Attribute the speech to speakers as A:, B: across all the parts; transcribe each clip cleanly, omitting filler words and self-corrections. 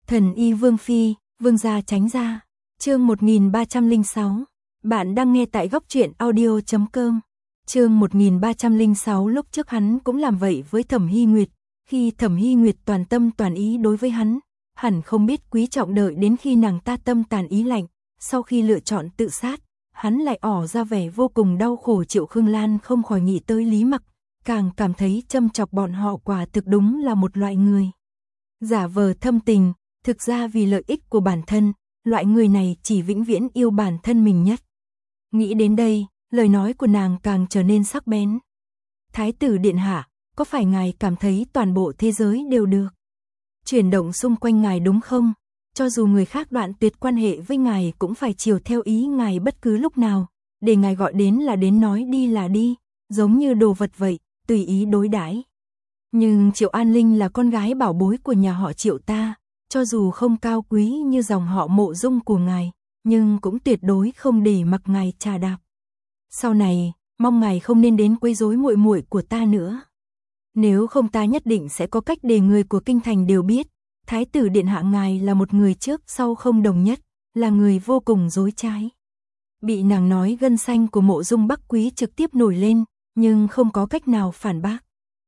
A: Thần y Vương Phi, Vương gia tránh ra. Chương 1306. Bạn đang nghe tại góc truyện audio.com. Chương 1306. Lúc trước hắn cũng làm vậy với Thẩm Hy Nguyệt, khi Thẩm Hy Nguyệt toàn tâm toàn ý đối với hắn, hẳn không biết quý trọng, đợi đến khi nàng ta tâm tàn ý lạnh, sau khi lựa chọn tự sát, hắn lại ỏ ra vẻ vô cùng đau khổ. Triệu Khương Lan không khỏi nghĩ tới Lý Mặc, càng cảm thấy châm chọc bọn họ quả thực đúng là một loại người giả vờ thâm tình, thực ra vì lợi ích của bản thân, loại người này chỉ vĩnh viễn yêu bản thân mình nhất. Nghĩ đến đây, lời nói của nàng càng trở nên sắc bén. Thái tử điện hạ, có phải ngài cảm thấy toàn bộ thế giới đều được chuyển động xung quanh ngài đúng không? Cho dù người khác đoạn tuyệt quan hệ với ngài cũng phải chiều theo ý ngài bất cứ lúc nào, để ngài gọi đến là đến, nói đi là đi, giống như đồ vật vậy, tùy ý đối đãi. Nhưng Triệu An Linh là con gái bảo bối của nhà họ Triệu ta, cho dù không cao quý như dòng họ Mộ Dung của ngài, nhưng cũng tuyệt đối không để mặc ngài trà đạp. Sau này, mong ngài không nên đến quấy rối muội muội của ta nữa. Nếu không ta nhất định sẽ có cách để người của kinh thành đều biết, Thái tử điện hạ ngài là một người trước sau không đồng nhất, là người vô cùng dối trá. Bị nàng nói, gân xanh của Mộ Dung Bắc Quý trực tiếp nổi lên, nhưng không có cách nào phản bác.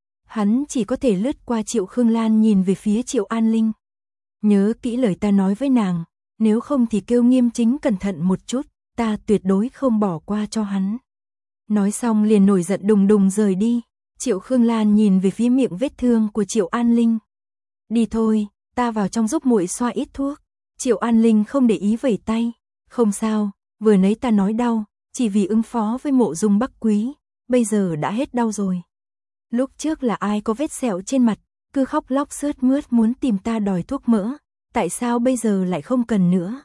A: Hắn chỉ có thể lướt qua Triệu Khương Lan, nhìn về phía Triệu An Linh. Nhớ kỹ lời ta nói với nàng, nếu không thì kêu Nghiêm Chính cẩn thận một chút, ta tuyệt đối không bỏ qua cho hắn. Nói xong liền nổi giận đùng đùng rời đi. Triệu Khương Lan nhìn về phía miệng vết thương của Triệu An Linh. Đi thôi, ta vào trong giúp muội xoa ít thuốc. Triệu An Linh không để ý, vẩy tay. Không sao, vừa nãy ta nói đau, chỉ vì ứng phó với Mộ Dung Bắc Quý, bây giờ đã hết đau rồi. Lúc trước là ai có vết sẹo trên mặt, cứ khóc lóc sướt mướt muốn tìm ta đòi thuốc mỡ, tại sao bây giờ lại không cần nữa?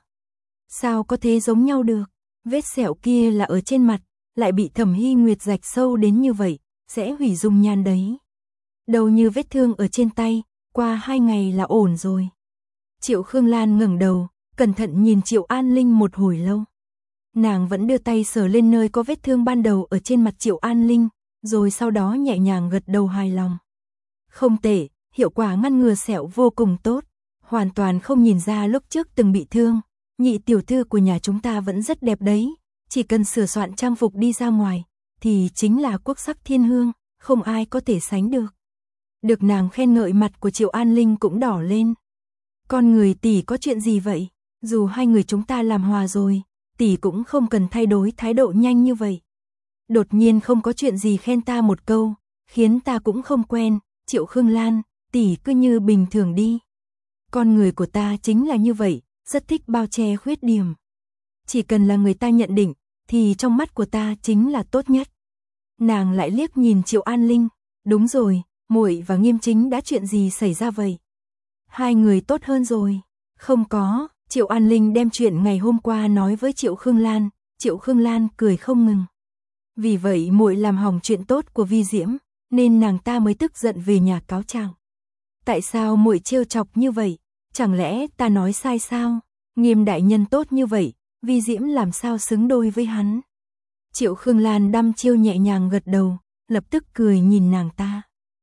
A: Sao có thể giống nhau được? Vết sẹo kia là ở trên mặt, lại bị Thẩm Hy Nguyệt rạch sâu đến như vậy, sẽ hủy dung nhan đấy. Đầu như vết thương ở trên tay, qua 2 ngày là ổn rồi. Triệu Khương Lan ngẩng đầu, cẩn thận nhìn Triệu An Linh một hồi lâu. Nàng vẫn đưa tay sờ lên nơi có vết thương ban đầu ở trên mặt Triệu An Linh, rồi sau đó nhẹ nhàng gật đầu hài lòng. Không tệ, hiệu quả ngăn ngừa sẹo vô cùng tốt, hoàn toàn không nhìn ra lúc trước từng bị thương. Nhị tiểu thư của nhà chúng ta vẫn rất đẹp đấy, chỉ cần sửa soạn trang phục đi ra ngoài, thì chính là quốc sắc thiên hương, không ai có thể sánh được. Được nàng khen ngợi, mặt của Triệu An Linh cũng đỏ lên. Con người tỷ có chuyện gì vậy? Dù hai người chúng ta làm hòa rồi, tỷ cũng không cần thay đổi thái độ nhanh như vậy. Đột nhiên không có chuyện gì khen ta một câu, khiến ta cũng không quen. Triệu Khương Lan, tỷ cứ như bình thường đi. Con người của ta chính là như vậy, rất thích bao che khuyết điểm. Chỉ cần là người ta nhận định, thì trong mắt của ta chính là tốt nhất. Nàng lại liếc nhìn Triệu An Linh. Đúng rồi, muội và Nghiêm Chính đã chuyện gì xảy ra vậy? Hai người tốt hơn rồi? Không có. Triệu An Linh đem chuyện ngày hôm qua nói với Triệu Khương Lan. Triệu Khương Lan cười không ngừng. Vì vậy muội làm hỏng chuyện tốt của Vi Diễm, nên nàng ta mới tức giận về nhà cáo trạng. Tại sao muội trêu chọc như vậy? Chẳng lẽ ta nói sai sao? Nghiêm đại nhân tốt như vậy, Vi Diễm làm sao xứng đôi với hắn? Triệu Khương Lan đăm chiêu nhẹ nhàng gật đầu, lập tức cười nhìn nàng ta.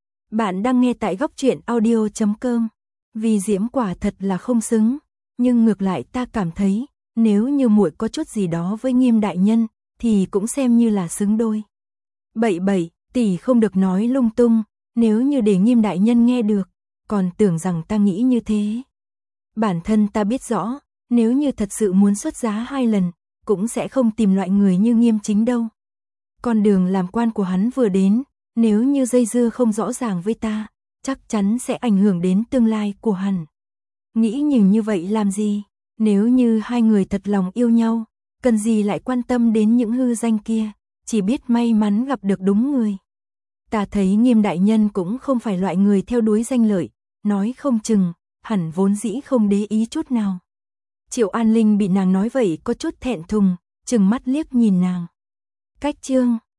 A: Bạn đang nghe tại góc truyện audio.com. Vi Diễm quả thật là không xứng, nhưng ngược lại ta cảm thấy, nếu như muội có chút gì đó với Nghiêm đại nhân, thì cũng xem như là xứng đôi. Bậy bậy, tỷ không được nói lung tung, nếu như để Nghiêm đại nhân nghe được, còn tưởng rằng ta nghĩ như thế. Bản thân ta biết rõ, nếu như thật sự muốn xuất giá 2 lần, cũng sẽ không tìm loại người như Nghiêm Chính đâu. Con đường làm quan của hắn vừa đến, nếu như dây dưa không rõ ràng với ta, chắc chắn sẽ ảnh hưởng đến tương lai của hắn. Nghĩ như vậy làm gì? Nếu như hai người thật lòng yêu nhau, cần gì lại quan tâm đến những hư danh kia, chỉ biết may mắn gặp được đúng người. Ta thấy Nghiêm đại nhân cũng không phải loại người theo đuổi danh lợi, nói không chừng, hẳn vốn dĩ không để ý chút nào. Triệu An Linh bị nàng nói vậy có chút thẹn thùng, trừng mắt liếc nhìn nàng. Cách chương